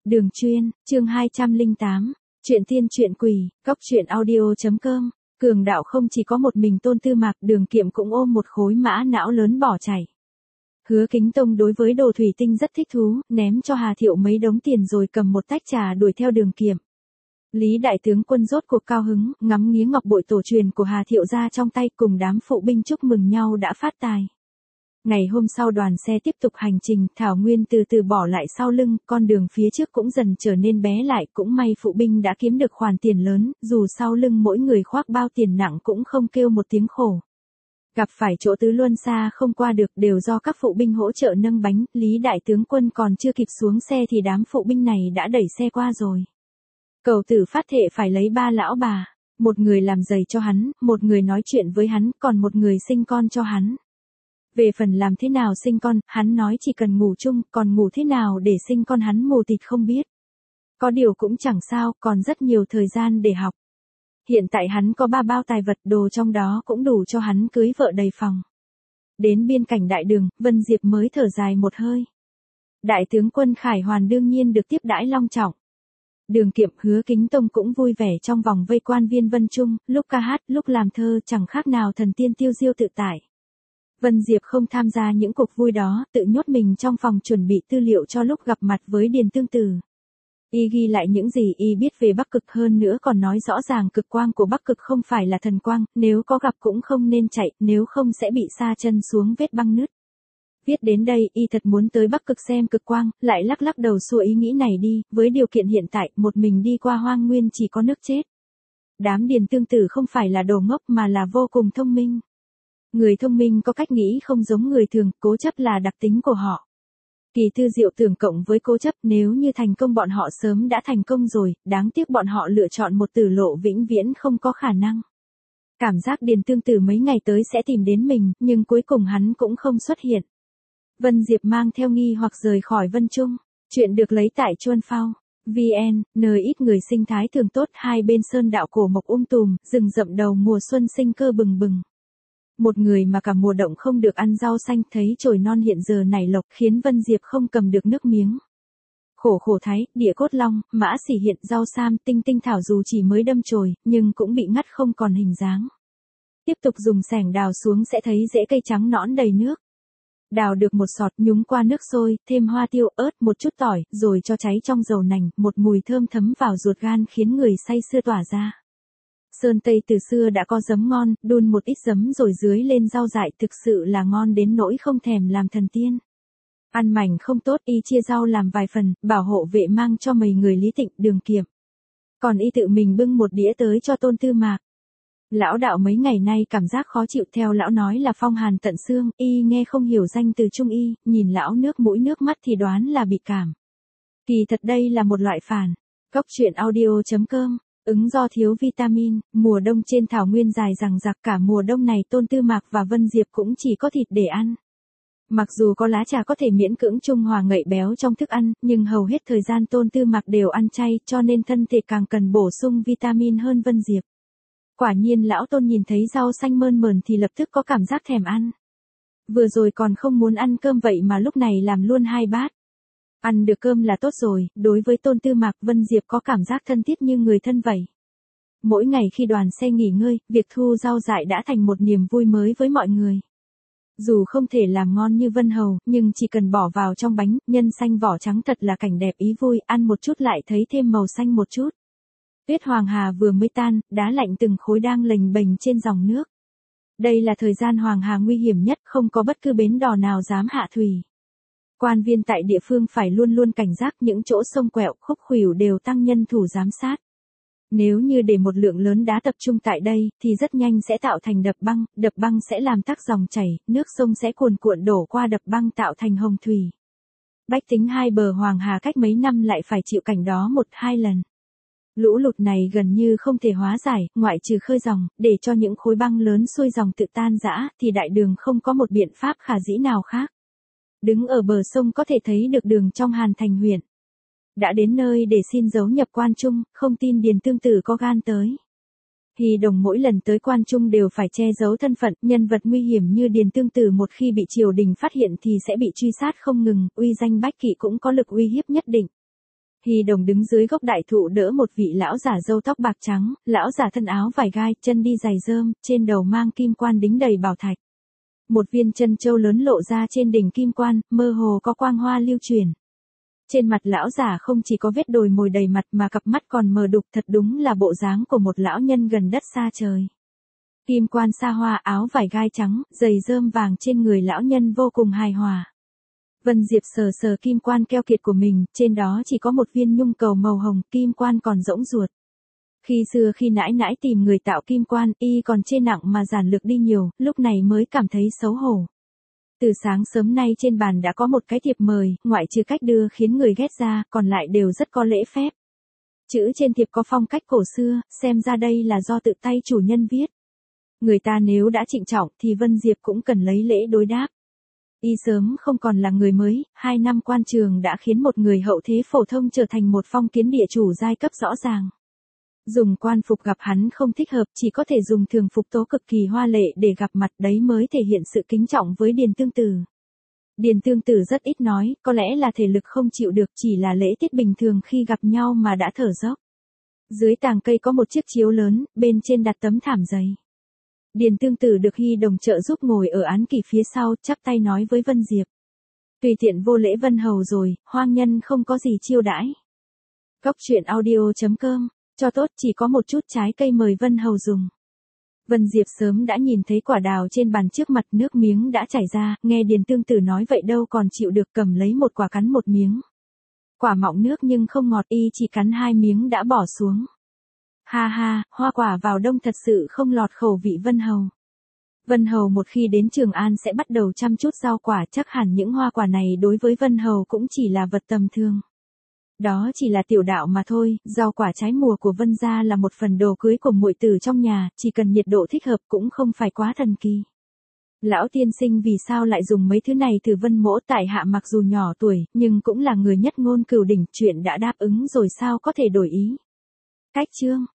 Đường chuyên, chương 208, chuyện tiên chuyện quỷ, cóc truyện audio.com. Cường đạo không chỉ có một mình Tôn Tư Mạc, Đường Kiệm cũng ôm một khối mã não lớn bỏ chạy. Hứa Kính Tông đối với đồ thủy tinh rất thích thú, ném cho Hà Thiệu mấy đống tiền rồi cầm một tách trà đuổi theo Đường Kiệm. Lý đại tướng quân rốt cuộc cao hứng, ngắm nghía ngọc bội tổ truyền của Hà Thiệu ra trong tay, cùng đám phụ binh chúc mừng nhau đã phát tài. Ngày hôm sau đoàn xe tiếp tục hành trình, Thảo Nguyên từ từ bỏ lại sau lưng, con đường phía trước cũng dần trở nên bé lại, cũng may phụ binh đã kiếm được khoản tiền lớn, dù sau lưng mỗi người khoác bao tiền nặng cũng không kêu một tiếng khổ. Gặp phải chỗ tứ luân xa không qua được đều do các phụ binh hỗ trợ nâng bánh, Lý đại tướng quân còn chưa kịp xuống xe thì đám phụ binh này đã đẩy xe qua rồi. Cầu tử phát thệ phải lấy 3 lão bà, một người làm giày cho hắn, một người nói chuyện với hắn, còn một người sinh con cho hắn. Về phần làm thế nào sinh con, hắn nói chỉ cần ngủ chung, còn ngủ thế nào để sinh con hắn mù tịt không biết. Có điều cũng chẳng sao, còn rất nhiều thời gian để học. Hiện tại hắn có 3 bao tài vật, đồ trong đó cũng đủ cho hắn cưới vợ đầy phòng. Đến biên cảnh đại đường, Vân Diệp mới thở dài một hơi. Đại tướng quân Khải Hoàn đương nhiên được tiếp đãi long trọng. Đường Kiệm, Hứa Kính Tông cũng vui vẻ trong vòng vây quan viên Vân Trung, lúc ca hát, lúc làm thơ chẳng khác nào thần tiên tiêu diêu tự tại. Vân Diệp không tham gia những cuộc vui đó, tự nhốt mình trong phòng chuẩn bị tư liệu cho lúc gặp mặt với Điền Tương Tử. Y ghi lại những gì y biết về Bắc Cực, hơn nữa còn nói rõ ràng cực quang của Bắc Cực không phải là thần quang, nếu có gặp cũng không nên chạy, nếu không sẽ bị sa chân xuống vết băng nứt. Viết đến đây, y thật muốn tới Bắc Cực xem cực quang, lại lắc lắc đầu xua ý nghĩ này đi, với điều kiện hiện tại, một mình đi qua hoang nguyên chỉ có nước chết. Đám Điền Tương Tử không phải là đồ ngốc mà là vô cùng thông minh. Người thông minh có cách nghĩ không giống người thường, cố chấp là đặc tính của họ. Kỳ Thư Diệu tưởng cộng với cố chấp, nếu như thành công bọn họ sớm đã thành công rồi, đáng tiếc bọn họ lựa chọn một tử lộ vĩnh viễn không có khả năng. Cảm giác Điền Tương Tử mấy ngày tới sẽ tìm đến mình, nhưng cuối cùng hắn cũng không xuất hiện. Vân Diệp mang theo nghi hoặc rời khỏi Vân Trung. Chuyện được lấy tại Chuân Phao VN, nơi ít người sinh thái thường tốt, hai bên sơn đạo cổ mộc tùm, rừng rậm đầu mùa xuân sinh cơ bừng bừng. Một người mà cả mùa động không được ăn rau xanh, thấy chồi non hiện giờ nảy lộc, khiến Vân Diệp không cầm được nước miếng. Khổ thái, địa cốt long, mã xỉ hiện, rau sam, tinh tinh thảo dù chỉ mới đâm chồi, nhưng cũng bị ngắt không còn hình dáng. Tiếp tục dùng xẻng đào xuống sẽ thấy rễ cây trắng nõn đầy nước. Đào được một sọt, nhúng qua nước sôi, thêm hoa tiêu, ớt, một chút tỏi, rồi cho cháy trong dầu nành, một mùi thơm thấm vào ruột gan khiến người say sưa tỏa ra. Sơn Tây từ xưa đã có giấm ngon, đun một ít giấm rồi dưới lên rau dại, thực sự là ngon đến nỗi không thèm làm thần tiên. Ăn mảnh không tốt, y chia rau làm vài phần, bảo hộ vệ mang cho mấy người Lý Tịnh, Đường Kiệm. Còn y tự mình bưng một đĩa tới cho Tôn Tư Mạc. Lão đạo mấy ngày nay cảm giác khó chịu, theo lão nói là phong hàn tận xương, y nghe không hiểu danh từ trung y, nhìn lão nước mũi nước mắt thì đoán là bị cảm. Kỳ thật đây là một loại phản. Cóc truyện audio.com. Ứng do thiếu vitamin, mùa đông trên thảo nguyên dài dằng dặc, cả mùa đông này Tôn Tư Mạc và Vân Diệp cũng chỉ có thịt để ăn. Mặc dù có lá trà có thể miễn cưỡng trung hòa ngậy béo trong thức ăn, nhưng hầu hết thời gian Tôn Tư Mạc đều ăn chay, cho nên thân thể càng cần bổ sung vitamin hơn Vân Diệp. Quả nhiên lão Tôn nhìn thấy rau xanh mơn mởn thì lập tức có cảm giác thèm ăn. Vừa rồi còn không muốn ăn cơm vậy mà lúc này làm luôn 2 bát. Ăn được cơm là tốt rồi, đối với Tôn Tư Mạc, Vân Diệp có cảm giác thân thiết như người thân vậy. Mỗi ngày khi đoàn xe nghỉ ngơi, việc thu rau dại đã thành một niềm vui mới với mọi người. Dù không thể làm ngon như Vân Hầu, nhưng chỉ cần bỏ vào trong bánh, nhân xanh vỏ trắng thật là cảnh đẹp ý vui, ăn một chút lại thấy thêm màu xanh một chút. Tuyết Hoàng Hà vừa mới tan, đá lạnh từng khối đang lềnh bềnh trên dòng nước. Đây là thời gian Hoàng Hà nguy hiểm nhất, không có bất cứ bến đò nào dám hạ thủy. Quan viên tại địa phương phải luôn luôn cảnh giác, những chỗ sông quẹo, khúc khuỷu đều tăng nhân thủ giám sát. Nếu như để một lượng lớn đá tập trung tại đây, thì rất nhanh sẽ tạo thành đập băng sẽ làm tắc dòng chảy, nước sông sẽ cuồn cuộn đổ qua đập băng tạo thành hồng thủy. Bách tính hai bờ Hoàng Hà cách mấy năm lại phải chịu cảnh đó 1-2 lần. Lũ lụt này gần như không thể hóa giải, ngoại trừ khơi dòng, để cho những khối băng lớn xuôi dòng tự tan rã, thì đại đường không có một biện pháp khả dĩ nào khác. Đứng ở bờ sông có thể thấy được đường trong Hàn Thành huyện. Đã đến nơi để xin dấu nhập quan trung, không tin Điền Tương Tử có gan tới. Hy Đồng mỗi lần tới quan trung đều phải che giấu thân phận, nhân vật nguy hiểm như Điền Tương Tử một khi bị triều đình phát hiện thì sẽ bị truy sát không ngừng, uy danh Bách Kỵ cũng có lực uy hiếp nhất định. Hy Đồng đứng dưới gốc đại thụ đỡ một vị lão giả râu tóc bạc trắng, lão giả thân áo vải gai, chân đi giày rơm, trên đầu mang kim quan đính đầy bảo thạch. Một viên chân châu lớn lộ ra trên đỉnh kim quan, mơ hồ có quang hoa lưu chuyển. Trên mặt lão giả không chỉ có vết đồi mồi đầy mặt mà cặp mắt còn mờ đục, thật đúng là bộ dáng của một lão nhân gần đất xa trời. Kim quan xa hoa, áo vải gai trắng, giày rơm vàng trên người lão nhân vô cùng hài hòa. Vân Diệp sờ sờ kim quan keo kiệt của mình, trên đó chỉ có một viên nhung cầu màu hồng, kim quan còn rỗng ruột. Khi xưa khi nãi nãi tìm người tạo kim quan, y còn chê nặng mà giản lược đi nhiều, lúc này mới cảm thấy xấu hổ. Từ sáng sớm nay trên bàn đã có một cái thiệp mời, ngoại trừ cách đưa khiến người ghét ra, còn lại đều rất có lễ phép. Chữ trên thiệp có phong cách cổ xưa, xem ra đây là do tự tay chủ nhân viết. Người ta nếu đã trịnh trọng thì Vân Diệp cũng cần lấy lễ đối đáp. Y sớm không còn là người mới, 2 năm quan trường đã khiến một người hậu thế phổ thông trở thành một phong kiến địa chủ giai cấp rõ ràng. Dùng quan phục gặp hắn không thích hợp, chỉ có thể dùng thường phục tố cực kỳ hoa lệ để gặp mặt, đấy mới thể hiện sự kính trọng với Điền Tương Tử. Điền Tương Tử rất ít nói, có lẽ là thể lực không chịu được, chỉ là lễ tiết bình thường khi gặp nhau mà đã thở dốc. Dưới tàng cây có một chiếc chiếu lớn, bên trên đặt tấm thảm dày. Điền Tương Tử được Hy Đồng trợ giúp ngồi ở án kỷ phía sau, chắp tay nói với Vân Diệp. Tùy tiện vô lễ Vân Hầu rồi, hoang nhân không có gì chiêu đãi. Cốc truyện audio.com, cho tốt chỉ có một chút trái cây mời Vân Hầu dùng. Vân Diệp sớm đã nhìn thấy quả đào trên bàn trước mặt, nước miếng đã chảy ra, nghe Điền Tương Tử nói vậy đâu còn chịu được, cầm lấy một quả cắn một miếng. Quả mọng nước nhưng không ngọt, y chỉ cắn 2 miếng đã bỏ xuống. Ha ha, hoa quả vào đông thật sự không lọt khẩu vị Vân Hầu. Vân Hầu một khi đến Trường An sẽ bắt đầu chăm chút rau quả, chắc hẳn những hoa quả này đối với Vân Hầu cũng chỉ là vật tầm thường. Đó chỉ là tiểu đạo mà thôi, rau quả trái mùa của Vân gia là một phần đồ cưới của muội tử trong nhà, chỉ cần nhiệt độ thích hợp cũng không phải quá thần kỳ. Lão tiên sinh vì sao lại dùng mấy thứ này từ Vân mỗ, tại hạ mặc dù nhỏ tuổi, nhưng cũng là người nhất ngôn cửu đỉnh, chuyện đã đáp ứng rồi sao có thể đổi ý. Cách chương